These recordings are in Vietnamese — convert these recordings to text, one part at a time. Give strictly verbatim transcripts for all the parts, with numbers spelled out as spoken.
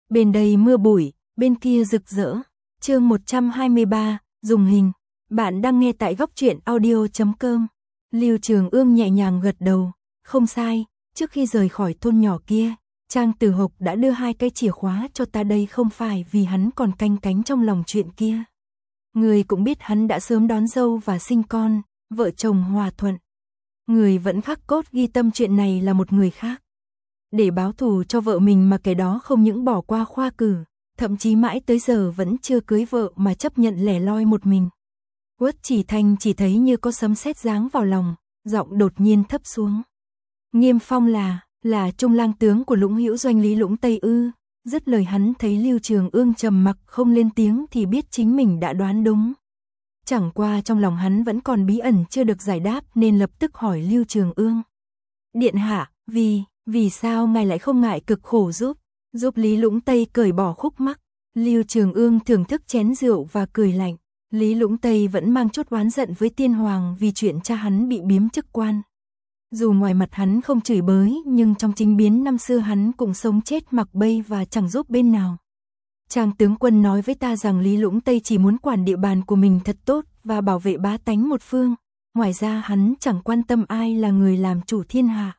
Bên đây mưa bụi, bên kia rực rỡ. Chương một trăm hai mươi ba, dùng hình. Bạn đang nghe tại góc truyện audio chấm com. Lưu Trường Ương nhẹ nhàng gật đầu. Không sai, trước khi rời khỏi thôn nhỏ kia, Trang Tử Hộc đã đưa hai cái chìa khóa cho ta, đây không phải vì hắn còn canh cánh trong lòng chuyện kia. Người cũng biết hắn đã sớm đón dâu và sinh con, vợ chồng hòa thuận. Người vẫn khắc cốt ghi tâm chuyện này là một người khác. Để báo thù cho vợ mình mà kẻ đó không những bỏ qua khoa cử, thậm chí mãi tới giờ vẫn chưa cưới vợ mà chấp nhận lẻ loi một mình. Uất Chỉ Thanh chỉ thấy như có sấm sét giáng vào lòng, giọng đột nhiên thấp xuống. Nghiêm Phong là, là trung lang tướng của Lũng Hữu Doanh Lý Lũng Tây ư? Dứt lời hắn thấy Lưu Trường Ương trầm mặc không lên tiếng thì biết chính mình đã đoán đúng. Chẳng qua trong lòng hắn vẫn còn bí ẩn chưa được giải đáp nên lập tức hỏi Lưu Trường Ương. Điện hạ, vì, vì sao ngài lại không ngại cực khổ giúp, giúp Lý Lũng Tây cởi bỏ khúc mắc? Lưu Trường Ương thưởng thức chén rượu và cười lạnh. Lý Lũng Tây vẫn mang chút oán giận với Tiên Hoàng vì chuyện cha hắn bị biếm chức quan. Dù ngoài mặt hắn không chửi bới nhưng trong chính biến năm xưa hắn cũng sống chết mặc bay và chẳng giúp bên nào. Trang tướng quân nói với ta rằng Lý Lũng Tây chỉ muốn quản địa bàn của mình thật tốt và bảo vệ bá tánh một phương. Ngoài ra hắn chẳng quan tâm ai là người làm chủ thiên hạ.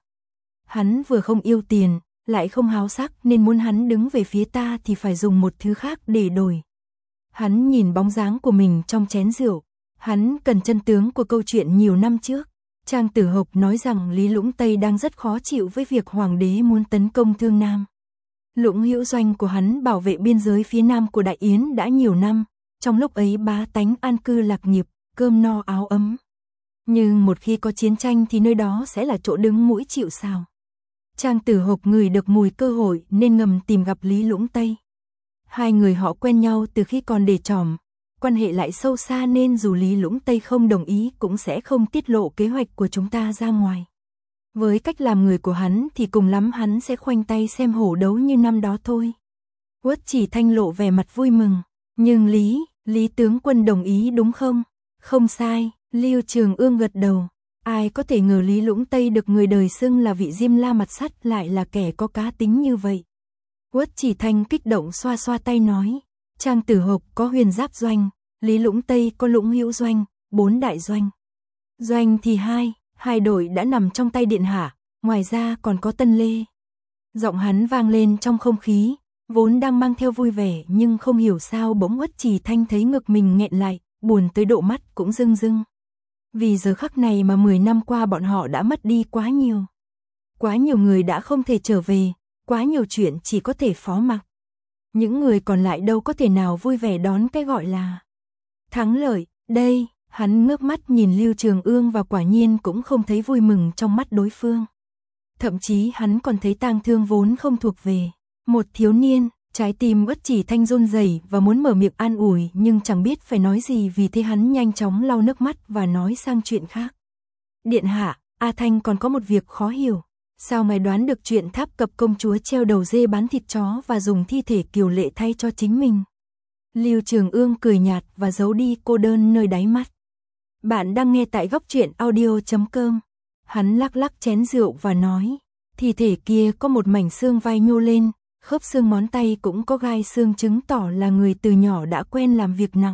Hắn vừa không yêu tiền, lại không háo sắc nên muốn hắn đứng về phía ta thì phải dùng một thứ khác để đổi. Hắn nhìn bóng dáng của mình trong chén rượu. Hắn cần chân tướng của câu chuyện nhiều năm trước. Trang Tử Hộc nói rằng Lý Lũng Tây đang rất khó chịu với việc hoàng đế muốn tấn công Thương Nam. Lũng Hữu Doanh của hắn bảo vệ biên giới phía nam của Đại Yến đã nhiều năm, trong lúc ấy bá tánh an cư lạc nghiệp, cơm no áo ấm. Nhưng một khi có chiến tranh thì nơi đó sẽ là chỗ đứng mũi chịu sào. Trang Tử Hộc ngửi được mùi cơ hội nên ngầm tìm gặp Lý Lũng Tây. Hai người họ quen nhau từ khi còn để tròm, quan hệ lại sâu xa nên dù Lý Lũng Tây không đồng ý cũng sẽ không tiết lộ kế hoạch của chúng ta ra ngoài. Với cách làm người của hắn thì cùng lắm hắn sẽ khoanh tay xem hổ đấu như năm đó thôi. Uất Chỉ Thanh lộ vẻ mặt vui mừng. Nhưng Lý, Lý tướng quân đồng ý đúng không? Không sai, Lưu Trường Ương gật đầu. Ai có thể ngờ Lý Lũng Tây được người đời xưng là vị Diêm La mặt sắt lại là kẻ có cá tính như vậy. Uất Chỉ Thanh kích động xoa xoa tay nói. Trang Tử Hộc có Huyền Giáp Doanh, Lý Lũng Tây có Lũng Hữu Doanh, bốn đại doanh. Doanh thì hai, hai đội đã nằm trong tay điện hạ, ngoài ra còn có Tân Lê. Giọng hắn vang lên trong không khí, vốn đang mang theo vui vẻ nhưng không hiểu sao bỗng Uất Chỉ Thanh thấy ngực mình nghẹn lại, buồn tới độ mắt cũng rưng rưng. Vì giờ khắc này mà mười năm qua bọn họ đã mất đi quá nhiều. Quá nhiều người đã không thể trở về, quá nhiều chuyện chỉ có thể phó mặc. Những người còn lại đâu có thể nào vui vẻ đón cái gọi là thắng lợi. Đây, hắn ngước mắt nhìn Lưu Trường Ương và quả nhiên cũng không thấy vui mừng trong mắt đối phương. Thậm chí hắn còn thấy tang thương vốn không thuộc về một thiếu niên. Trái tim Uất Chỉ Thanh run rẩy và muốn mở miệng an ủi nhưng chẳng biết phải nói gì vì thế hắn nhanh chóng lau nước mắt và nói sang chuyện khác. Điện hạ, A Thanh còn có một việc khó hiểu. Sao ngài đoán được chuyện Tháp Cập công chúa treo đầu dê bán thịt chó và dùng thi thể Kiều Lệ thay cho chính mình? Lưu Trường Ương cười nhạt và giấu đi cô đơn nơi đáy mắt. Bạn đang nghe tại góc truyện audio chấm com. Hắn lắc lắc chén rượu và nói, thi thể kia có một mảnh xương vai nhô lên, khớp xương ngón tay cũng có gai xương chứng tỏ là người từ nhỏ đã quen làm việc nặng.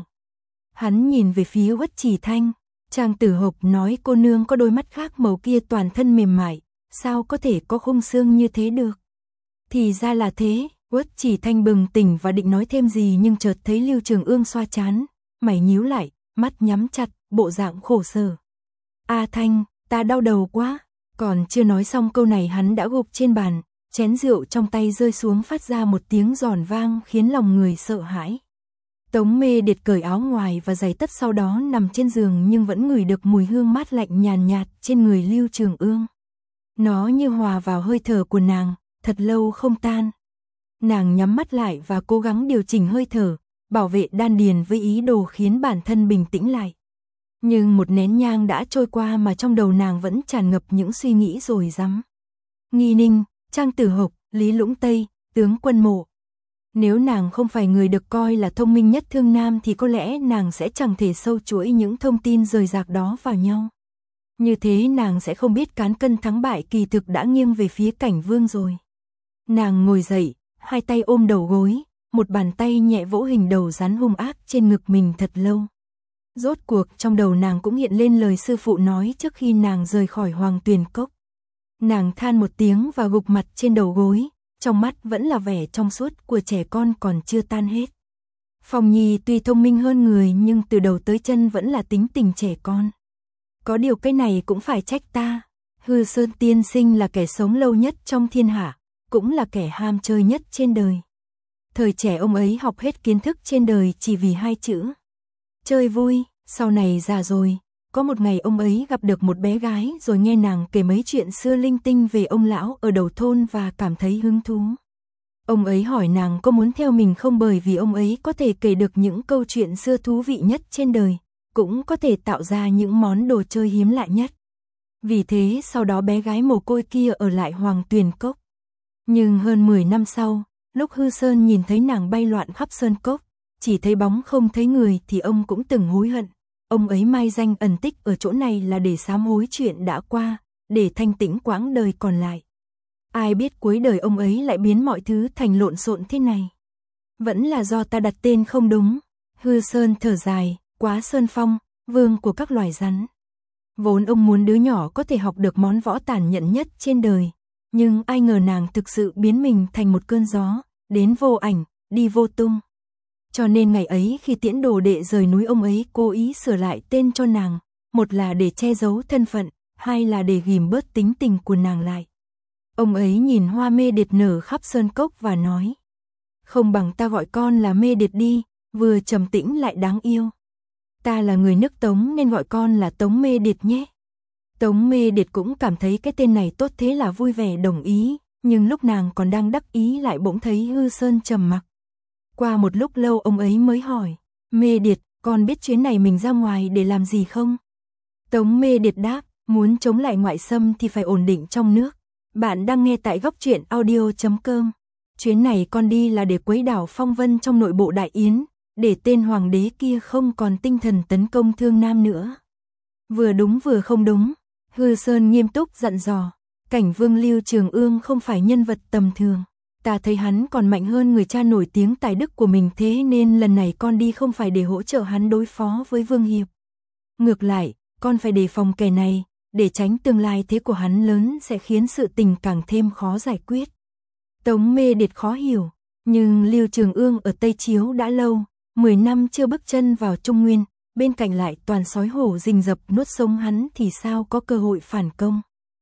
Hắn nhìn về phía Uất Chỉ Thanh. Trang Tử Hộc nói cô nương có đôi mắt khác màu kia toàn thân mềm mại. Sao có thể có khung xương như thế được? Thì ra là thế. Uất Chỉ Thanh bừng tỉnh và định nói thêm gì nhưng chợt thấy Lưu Trường Ương xoa trán, mày nhíu lại, mắt nhắm chặt, bộ dạng khổ sở. A Thanh, ta đau đầu quá. Còn chưa nói xong câu này hắn đã gục trên bàn, chén rượu trong tay rơi xuống phát ra một tiếng giòn vang khiến lòng người sợ hãi. Tống Mê Điệt cởi áo ngoài và giày tất sau đó nằm trên giường nhưng vẫn ngửi được mùi hương mát lạnh nhàn nhạt trên người Lưu Trường Ương. Nó như hòa vào hơi thở của nàng, thật lâu không tan. Nàng nhắm mắt lại và cố gắng điều chỉnh hơi thở, bảo vệ đan điền với ý đồ khiến bản thân bình tĩnh lại. Nhưng một nén nhang đã trôi qua mà trong đầu nàng vẫn tràn ngập những suy nghĩ rồi rắm. Nghi Ninh, Trang Tử Hộc, Lý Lũng Tây, tướng quân Mộ. Nếu nàng không phải người được coi là thông minh nhất Thương Nam thì có lẽ nàng sẽ chẳng thể sâu chuỗi những thông tin rời rạc đó vào nhau. Như thế nàng sẽ không biết cán cân thắng bại kỳ thực đã nghiêng về phía Cảnh Vương rồi. Nàng ngồi dậy, hai tay ôm đầu gối, một bàn tay nhẹ vỗ hình đầu rắn hung ác trên ngực mình thật lâu. Rốt cuộc trong đầu nàng cũng hiện lên lời sư phụ nói trước khi nàng rời khỏi Hoàng Tuyền Cốc. Nàng than một tiếng và gục mặt trên đầu gối, trong mắt vẫn là vẻ trong suốt của trẻ con còn chưa tan hết. Phong Nhi tuy thông minh hơn người nhưng từ đầu tới chân vẫn là tính tình trẻ con. Có điều cái này cũng phải trách ta. Hư Sơn tiên sinh là kẻ sống lâu nhất trong thiên hạ, cũng là kẻ ham chơi nhất trên đời. Thời trẻ ông ấy học hết kiến thức trên đời chỉ vì hai chữ chơi vui. Sau này già rồi, có một ngày ông ấy gặp được một bé gái rồi nghe nàng kể mấy chuyện xưa linh tinh về ông lão ở đầu thôn và cảm thấy hứng thú. Ông ấy hỏi nàng có muốn theo mình không, bởi vì ông ấy có thể kể được những câu chuyện xưa thú vị nhất trên đời, cũng có thể tạo ra những món đồ chơi hiếm lạ nhất. Vì thế sau đó bé gái mồ côi kia ở lại Hoàng Tuyền Cốc. Nhưng hơn mười năm sau, lúc Hư Sơn nhìn thấy nàng bay loạn khắp sơn cốc, chỉ thấy bóng không thấy người thì ông cũng từng hối hận. Ông ấy mai danh ẩn tích ở chỗ này là để sám hối chuyện đã qua, để thanh tĩnh quãng đời còn lại. Ai biết cuối đời ông ấy lại biến mọi thứ thành lộn xộn thế này. Vẫn là do ta đặt tên không đúng. Hư Sơn thở dài, Quá Sơn Phong, vương của các loài rắn. Vốn ông muốn đứa nhỏ có thể học được món võ tàn nhẫn nhất trên đời, nhưng ai ngờ nàng thực sự biến mình thành một cơn gió, đến vô ảnh, đi vô tung. Cho nên ngày ấy khi tiễn đồ đệ rời núi, ông ấy cố ý sửa lại tên cho nàng, một là để che giấu thân phận, hai là để ghìm bớt tính tình của nàng lại. Ông ấy nhìn hoa mê điệt nở khắp sơn cốc và nói: không bằng ta gọi con là Mê Điệt đi, vừa trầm tĩnh lại đáng yêu. Ta là người nước Tống nên gọi con là Tống Mê Điệt nhé. Tống Mê Điệt cũng cảm thấy cái tên này tốt thế là vui vẻ đồng ý, nhưng lúc nàng còn đang đắc ý lại bỗng thấy Hư Sơn trầm mặc. Qua một lúc lâu ông ấy mới hỏi: Mê Điệt, con biết chuyến này mình ra ngoài để làm gì không? Tống Mê Điệt đáp: muốn chống lại ngoại xâm thì phải ổn định trong nước. Bạn đang nghe tại góc truyện audio chấm com. Chuyến này con đi là để quấy đảo phong vân trong nội bộ Đại Yến, để tên hoàng đế kia không còn tinh thần tấn công Thương Nam nữa. Vừa đúng vừa không đúng. Hư Sơn nghiêm túc dặn dò: Cảnh Vương Lưu Trường Ương không phải nhân vật tầm thường. Ta thấy hắn còn mạnh hơn người cha nổi tiếng tài đức của mình, thế nên lần này con đi không phải để hỗ trợ hắn đối phó với Vương Hiệp. Ngược lại, con phải đề phòng kẻ này, để tránh tương lai thế của hắn lớn sẽ khiến sự tình càng thêm khó giải quyết. Tống Mê Điệt khó hiểu, nhưng Lưu Trường Ương ở Tây Chiếu đã lâu, mười năm chưa bước chân vào Trung Nguyên, bên cạnh lại toàn sói hổ rình rập nuốt sống hắn thì sao có cơ hội phản công.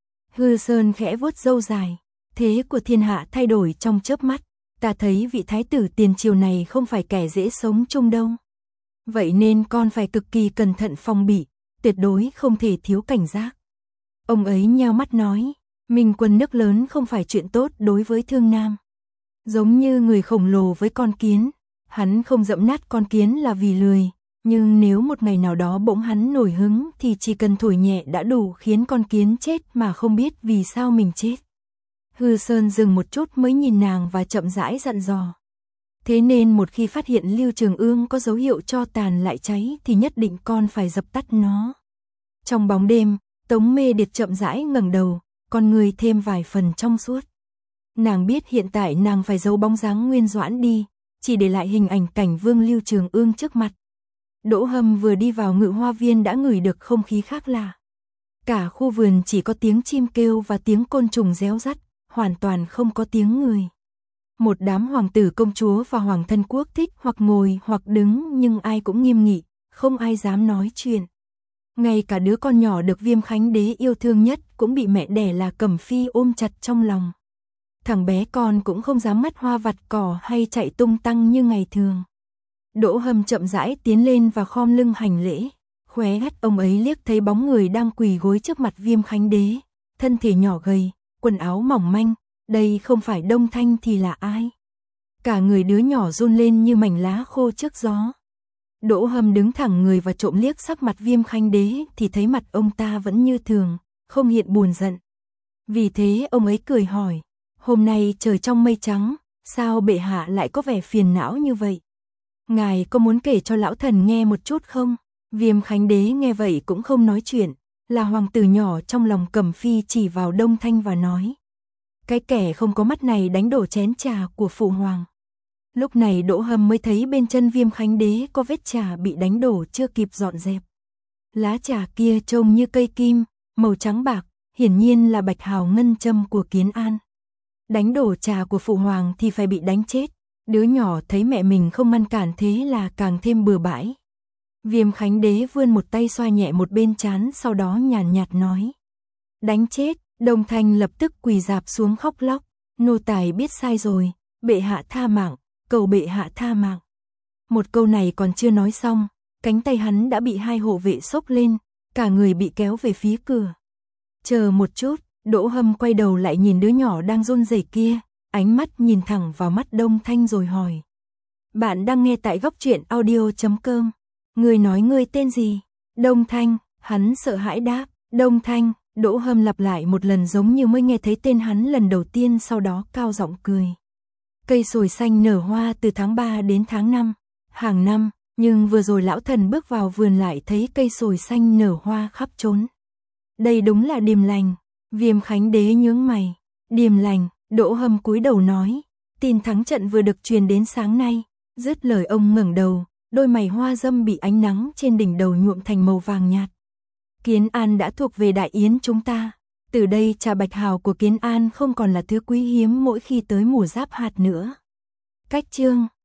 Hư Sơn khẽ vuốt râu dài: thế của thiên hạ thay đổi trong chớp mắt, ta thấy vị thái tử tiền triều này không phải kẻ dễ sống chung đâu. Vậy nên con phải cực kỳ cẩn thận phòng bị, tuyệt đối không thể thiếu cảnh giác. Ông ấy nheo mắt nói: Minh quân nước lớn không phải chuyện tốt đối với Thương Nam. Giống như người khổng lồ với con kiến, hắn không dẫm nát con kiến là vì lười, nhưng nếu một ngày nào đó bỗng hắn nổi hứng thì chỉ cần thổi nhẹ đã đủ khiến con kiến chết mà không biết vì sao mình chết. Hư Sơn dừng một chút mới nhìn nàng và chậm rãi dặn dò: thế nên một khi phát hiện Lưu Trường Ương có dấu hiệu cho tàn lại cháy thì nhất định con phải dập tắt nó. Trong bóng đêm, Tống Mê Điệt chậm rãi ngẩng đầu, con người thêm vài phần trong suốt. Nàng biết hiện tại nàng phải giấu bóng dáng Nguyên Doãn đi, chỉ để lại hình ảnh Cảnh Vương Lưu Trường Ương trước mặt. Đỗ Hâm vừa đi vào Ngự Hoa Viên đã ngửi được không khí khác lạ. Cả khu vườn chỉ có tiếng chim kêu và tiếng côn trùng réo rắt, hoàn toàn không có tiếng người. Một đám hoàng tử công chúa và hoàng thân quốc thích hoặc ngồi hoặc đứng, nhưng ai cũng nghiêm nghị, không ai dám nói chuyện. Ngay cả đứa con nhỏ được Viêm Khánh Đế yêu thương nhất cũng bị mẹ đẻ là Cẩm Phi ôm chặt trong lòng. Thằng bé con cũng không dám ngắt hoa vặt cỏ hay chạy tung tăng như ngày thường. Đỗ Hâm chậm rãi tiến lên và khom lưng hành lễ. Khóe mắt ông ấy liếc thấy bóng người đang quỳ gối trước mặt Viêm Khánh Đế, thân thể nhỏ gầy, quần áo mỏng manh, đây không phải Đông Thanh thì là ai? Cả người đứa nhỏ run lên như mảnh lá khô trước gió. Đỗ Hâm đứng thẳng người và trộm liếc sắc mặt Viêm Khánh Đế thì thấy mặt ông ta vẫn như thường, không hiện buồn giận. Vì thế ông ấy cười hỏi: hôm nay trời trong mây trắng, sao bệ hạ lại có vẻ phiền não như vậy? Ngài có muốn kể cho lão thần nghe một chút không? Viêm Khánh Đế nghe vậy cũng không nói chuyện, là hoàng tử nhỏ trong lòng Cẩm Phi chỉ vào Đông Thanh và nói: Cái kẻ không có mắt này đánh đổ chén trà của phụ hoàng. Lúc này Đỗ Hâm mới thấy bên chân Viêm Khánh Đế có vết trà bị đánh đổ chưa kịp dọn dẹp. Lá trà kia trông như cây kim, màu trắng bạc, hiển nhiên là bạch hào ngân châm của Kiến An. Đánh đổ trà của phụ hoàng thì phải bị đánh chết. Đứa nhỏ thấy mẹ mình không ngăn cản thế là càng thêm bừa bãi. Viêm Khánh Đế vươn một tay xoa nhẹ một bên trán, sau đó nhàn nhạt nói. Đánh chết. Đồng Thanh lập tức quỳ rạp xuống khóc lóc. Nô tài biết sai rồi, bệ hạ tha mạng, cầu bệ hạ tha mạng. Một câu này còn chưa nói xong, cánh tay hắn đã bị hai hộ vệ xốc lên, cả người bị kéo về phía cửa. Chờ một chút, Đỗ Hâm quay đầu lại nhìn đứa nhỏ đang run rẩy kia, ánh mắt nhìn thẳng vào mắt Đông Thanh rồi hỏi. Bạn đang nghe tại góc truyện audio chấm com. Người nói ngươi tên gì? Đông Thanh. Hắn sợ hãi đáp. Đông Thanh. Đỗ Hâm lặp lại một lần giống như mới nghe thấy tên hắn lần đầu tiên, sau đó cao giọng cười. Cây sồi xanh nở hoa từ tháng ba đến tháng năm, hàng năm, nhưng vừa rồi lão thần bước vào vườn lại thấy cây sồi xanh nở hoa khắp trốn. Đây đúng là điềm lành. Viêm Khánh Đế nhướng mày. Điềm lành. Đỗ Hâm cúi đầu nói. Tin thắng trận vừa được truyền đến sáng nay. Dứt lời ông ngẩng đầu, đôi mày hoa dâm bị ánh nắng trên đỉnh đầu nhuộm thành màu vàng nhạt. Kiến An đã thuộc về Đại Yến chúng ta. Từ đây trà bạch hào của Kiến An không còn là thứ quý hiếm mỗi khi tới mùa giáp hạt nữa. Cách chương